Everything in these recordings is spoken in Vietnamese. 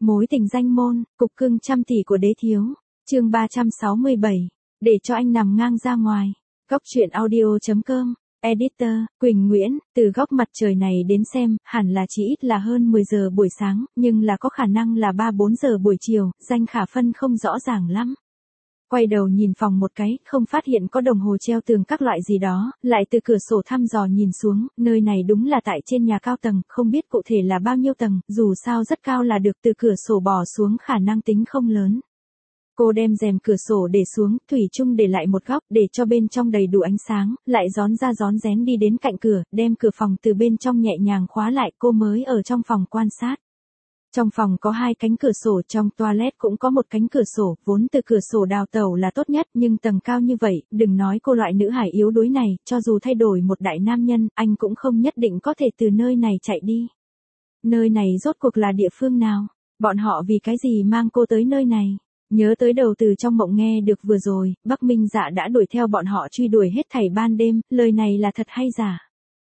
Mối tình danh môn, cục cưng trăm tỷ của đế thiếu. Chương 367. Để cho anh nằm ngang ra ngoài. Góc truyện audio.com. Editor, Quỳnh Nguyễn. Từ góc mặt trời này đến xem, hẳn là chỉ ít là hơn 10 giờ buổi sáng, nhưng là có khả năng là 3-4 giờ buổi chiều, Danh Khả phân không rõ ràng lắm. Quay đầu nhìn phòng một cái, không phát hiện có đồng hồ treo tường các loại gì đó, lại từ cửa sổ thăm dò nhìn xuống, nơi này đúng là tại trên nhà cao tầng, không biết cụ thể là bao nhiêu tầng, dù sao rất cao là được, từ cửa sổ bò xuống khả năng tính không lớn. Cô đem rèm cửa sổ để xuống, thủy chung để lại một góc để cho bên trong đầy đủ ánh sáng, lại rón ra rón rén đi đến cạnh cửa, đem cửa phòng từ bên trong nhẹ nhàng khóa lại, cô mới ở trong phòng quan sát. Trong phòng có 2 cánh cửa sổ, trong toilet cũng có một cánh cửa sổ, vốn từ cửa sổ đào tẩu là tốt nhất, nhưng tầng cao như vậy, đừng nói cô loại nữ hài yếu đuối này, cho dù thay đổi một đại nam nhân, anh cũng không nhất định có thể từ nơi này chạy đi. Nơi này rốt cuộc là địa phương nào? Bọn họ vì cái gì mang cô tới nơi này? Nhớ tới đầu từ trong mộng nghe được vừa rồi, Bắc Minh Dạ đã đuổi theo bọn họ truy đuổi hết thảy ban đêm, lời này là thật hay giả?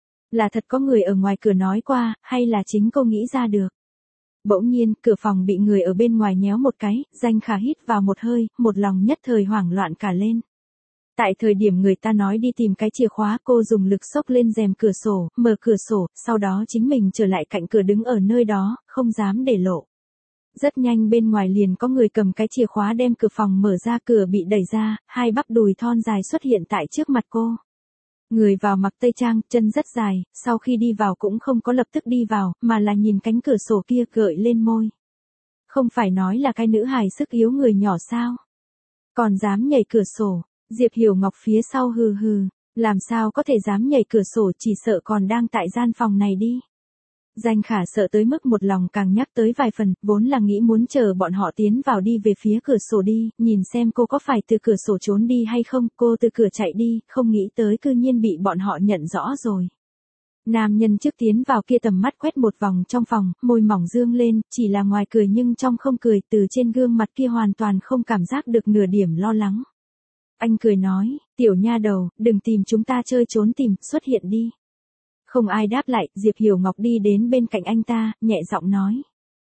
Là thật có người ở ngoài cửa nói qua, hay là chính cô nghĩ ra được? Bỗng nhiên, cửa phòng bị người ở bên ngoài nhéo một cái, Danh Khả hít vào một hơi, một lòng nhất thời hoảng loạn cả lên. Tại thời điểm người ta nói đi tìm cái chìa khóa, cô dùng lực xốc lên rèm cửa sổ, mở cửa sổ, sau đó chính mình trở lại cạnh cửa đứng ở nơi đó, không dám để lộ. Rất nhanh bên ngoài liền có người cầm cái chìa khóa đem cửa phòng mở ra, cửa bị đẩy ra, 2 bắp đùi thon dài xuất hiện tại trước mặt cô. Người vào mặc tây trang, chân rất dài, sau khi đi vào cũng không có lập tức đi vào, mà là nhìn cánh cửa sổ kia gợi lên môi. Không phải nói là cái nữ hài sức yếu người nhỏ sao? Còn dám nhảy cửa sổ, Diệp Hiểu Ngọc phía sau hừ hừ, làm sao có thể dám nhảy cửa sổ, chỉ sợ còn đang tại gian phòng này đi. Danh Khả sợ tới mức một lòng càng nhắc tới vài phần, vốn là nghĩ muốn chờ bọn họ tiến vào đi về phía cửa sổ đi, nhìn xem cô có phải từ cửa sổ trốn đi hay không, cô từ cửa chạy đi, không nghĩ tới cư nhiên bị bọn họ nhận rõ rồi. Nam nhân trước tiến vào kia tầm mắt quét một vòng trong phòng, môi mỏng dương lên, chỉ là ngoài cười nhưng trong không cười, từ trên gương mặt kia hoàn toàn không cảm giác được nửa điểm lo lắng. Anh cười nói, tiểu nha đầu, đừng tìm chúng ta chơi trốn tìm, xuất hiện đi. Không ai đáp lại, Diệp Hiểu Ngọc đi đến bên cạnh anh ta, nhẹ giọng nói.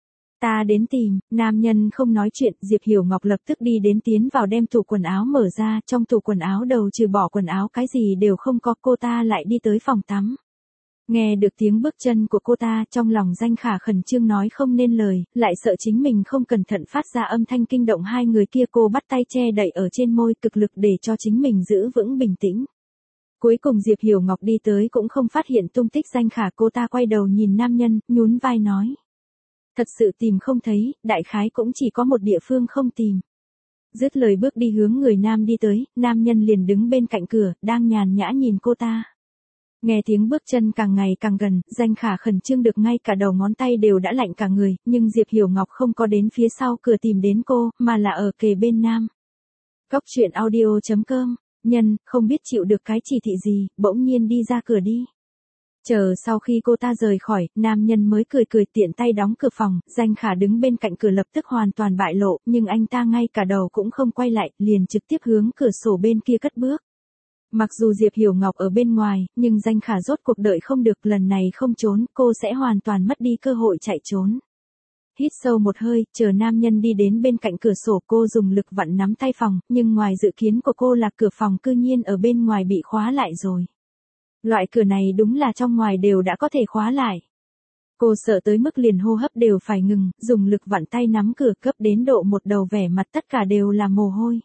Ta đến tìm, nam nhân không nói chuyện, Diệp Hiểu Ngọc lập tức đi đến tiến vào đem tủ quần áo mở ra, trong tủ quần áo đầu trừ bỏ quần áo cái gì đều không có, cô ta lại đi tới phòng tắm. Nghe được tiếng bước chân của cô ta, trong lòng Danh Khả khẩn trương nói không nên lời, lại sợ chính mình không cẩn thận phát ra âm thanh kinh động 2 người kia, cô bắt tay che đậy ở trên môi, cực lực để cho chính mình giữ vững bình tĩnh. Cuối cùng Diệp Hiểu Ngọc đi tới cũng không phát hiện tung tích Danh Khả, cô ta quay đầu nhìn nam nhân, nhún vai nói. Thật sự tìm không thấy, đại khái cũng chỉ có một địa phương không tìm. Dứt lời bước đi hướng người nam đi tới, nam nhân liền đứng bên cạnh cửa, đang nhàn nhã nhìn cô ta. Nghe tiếng bước chân càng ngày càng gần, Danh Khả khẩn trương được ngay cả đầu ngón tay đều đã lạnh cả người, nhưng Diệp Hiểu Ngọc không có đến phía sau cửa tìm đến cô, mà là ở kề bên nam. Góc truyện audio.com. Nhân, không biết chịu được cái chỉ thị gì, bỗng nhiên đi ra cửa đi. Chờ sau khi cô ta rời khỏi, nam nhân mới cười cười tiện tay đóng cửa phòng, Danh Khả đứng bên cạnh cửa lập tức hoàn toàn bại lộ, nhưng anh ta ngay cả đầu cũng không quay lại, liền trực tiếp hướng cửa sổ bên kia cất bước. Mặc dù Diệp Hiểu Ngọc ở bên ngoài, nhưng Danh Khả rốt cuộc đợi không được, lần này không trốn, cô sẽ hoàn toàn mất đi cơ hội chạy trốn. Hít sâu một hơi, chờ nam nhân đi đến bên cạnh cửa sổ, cô dùng lực vặn nắm tay phòng, nhưng ngoài dự kiến của cô là cửa phòng cư nhiên ở bên ngoài bị khóa lại rồi. Loại cửa này đúng là trong ngoài đều đã có thể khóa lại. Cô sợ tới mức liền hô hấp đều phải ngừng, dùng lực vặn tay nắm cửa, cấp đến độ một đầu vẻ mặt tất cả đều là mồ hôi.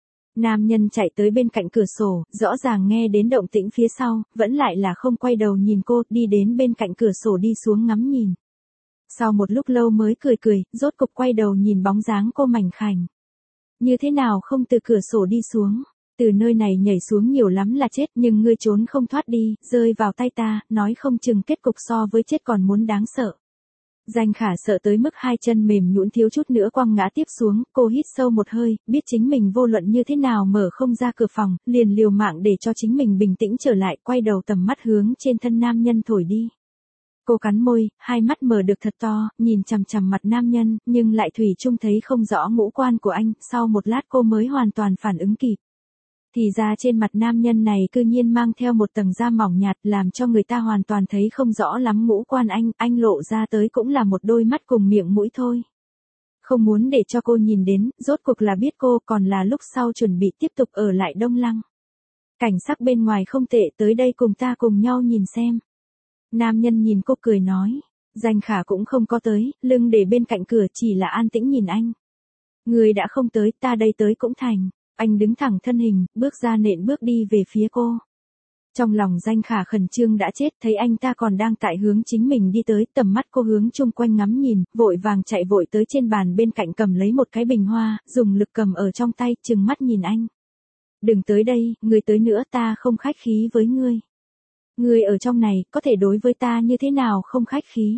Nam nhân chạy tới bên cạnh cửa sổ, rõ ràng nghe đến động tĩnh phía sau, vẫn lại là không quay đầu nhìn cô, đi đến bên cạnh cửa sổ đi xuống ngắm nhìn. Sau một lúc lâu mới cười cười, rốt cục quay đầu nhìn bóng dáng cô mảnh khảnh. Như thế nào không từ cửa sổ đi xuống, từ nơi này nhảy xuống nhiều lắm là chết, nhưng ngươi trốn không thoát đi, rơi vào tay ta, nói không chừng kết cục so với chết còn muốn đáng sợ. Danh Khả sợ tới mức 2 chân mềm nhũn thiếu chút nữa quăng ngã tiếp xuống, cô hít sâu một hơi, biết chính mình vô luận như thế nào mở không ra cửa phòng, liền liều mạng để cho chính mình bình tĩnh trở lại, quay đầu tầm mắt hướng trên thân nam nhân thổi đi. Cô cắn môi, 2 mắt mở được thật to, nhìn chằm chằm mặt nam nhân, nhưng lại thủy chung thấy không rõ ngũ quan của anh, sau một lát cô mới hoàn toàn phản ứng kịp. Thì ra trên mặt nam nhân này cư nhiên mang theo một tầng da mỏng nhạt, làm cho người ta hoàn toàn thấy không rõ lắm ngũ quan anh lộ ra tới cũng là một đôi mắt cùng miệng mũi thôi. Không muốn để cho cô nhìn đến, rốt cuộc là biết cô còn là lúc sau chuẩn bị tiếp tục ở lại Đông Lăng. Cảnh sắc bên ngoài không tệ, tới đây cùng ta cùng nhau nhìn xem. Nam nhân nhìn cô cười nói. Danh Khả cũng không có tới, lưng để bên cạnh cửa chỉ là an tĩnh nhìn anh. Người đã không tới, ta đây tới cũng thành. Anh đứng thẳng thân hình, bước ra nện bước đi về phía cô. Trong lòng Danh Khả khẩn trương đã chết, thấy anh ta còn đang tại hướng chính mình đi tới, tầm mắt cô hướng chung quanh ngắm nhìn, vội vàng chạy vội tới trên bàn bên cạnh cầm lấy một cái bình hoa, dùng lực cầm ở trong tay, trừng mắt nhìn anh. Đừng tới đây, người tới nữa ta không khách khí với ngươi. Ngươi ở trong này, có thể đối với ta như thế nào không khách khí.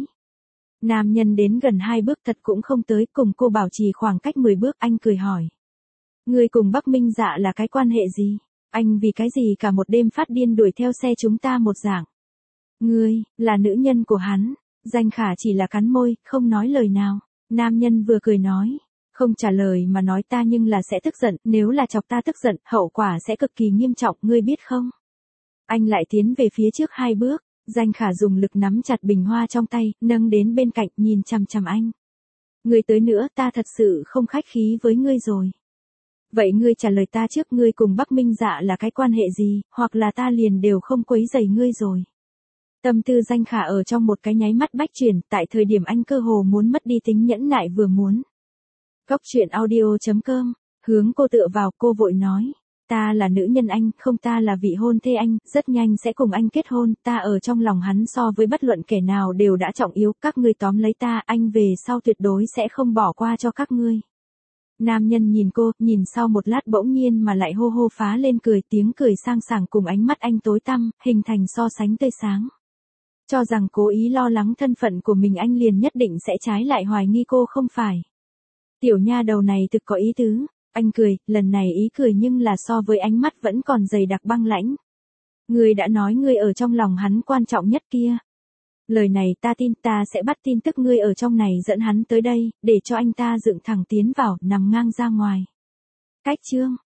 Nam nhân đến gần 2 bước thật cũng không tới, cùng cô bảo trì khoảng cách 10 bước, anh cười hỏi. Ngươi cùng Bắc Minh Dạ là cái quan hệ gì? Anh vì cái gì cả một đêm phát điên đuổi theo xe chúng ta một dạng? Ngươi, là nữ nhân của hắn. Danh Khả chỉ là cắn môi, không nói lời nào. Nam nhân vừa cười nói. Không trả lời mà nói ta nhưng là sẽ tức giận, nếu là chọc ta tức giận, hậu quả sẽ cực kỳ nghiêm trọng, ngươi biết không? Anh lại tiến về phía trước 2 bước, Danh Khả dùng lực nắm chặt bình hoa trong tay, nâng đến bên cạnh, nhìn chằm chằm anh. Ngươi tới nữa, ta thật sự không khách khí với ngươi rồi. Vậy ngươi trả lời ta trước, ngươi cùng Bắc Minh Dạ là cái quan hệ gì, hoặc là ta liền đều không quấy rầy ngươi rồi. Tâm tư Danh Khả ở trong một cái nháy mắt bách chuyển, tại thời điểm anh cơ hồ muốn mất đi tính nhẫn nại vừa muốn. Góc truyện audio.com, hướng cô tựa vào, cô vội nói. Ta là nữ nhân anh, không ta là vị hôn thê anh, rất nhanh sẽ cùng anh kết hôn, ta ở trong lòng hắn so với bất luận kẻ nào đều đã trọng yếu, các ngươi tóm lấy ta, anh về sau tuyệt đối sẽ không bỏ qua cho các ngươi. Nam nhân nhìn cô, nhìn sau một lát bỗng nhiên mà lại hô hô phá lên cười, tiếng cười sang sảng cùng ánh mắt anh tối tăm, hình thành so sánh tươi sáng. Cho rằng cố ý lo lắng thân phận của mình anh liền nhất định sẽ trái lại hoài nghi cô không phải. Tiểu nha đầu này thực có ý tứ. Anh cười, lần này ý cười nhưng là so với ánh mắt vẫn còn dày đặc băng lãnh. Ngươi đã nói ngươi ở trong lòng hắn quan trọng nhất kia. Lời này ta tin, ta sẽ bắt tin tức ngươi ở trong này dẫn hắn tới đây, để cho anh ta dựng thẳng tiến vào, nằm ngang ra ngoài. Cách chương.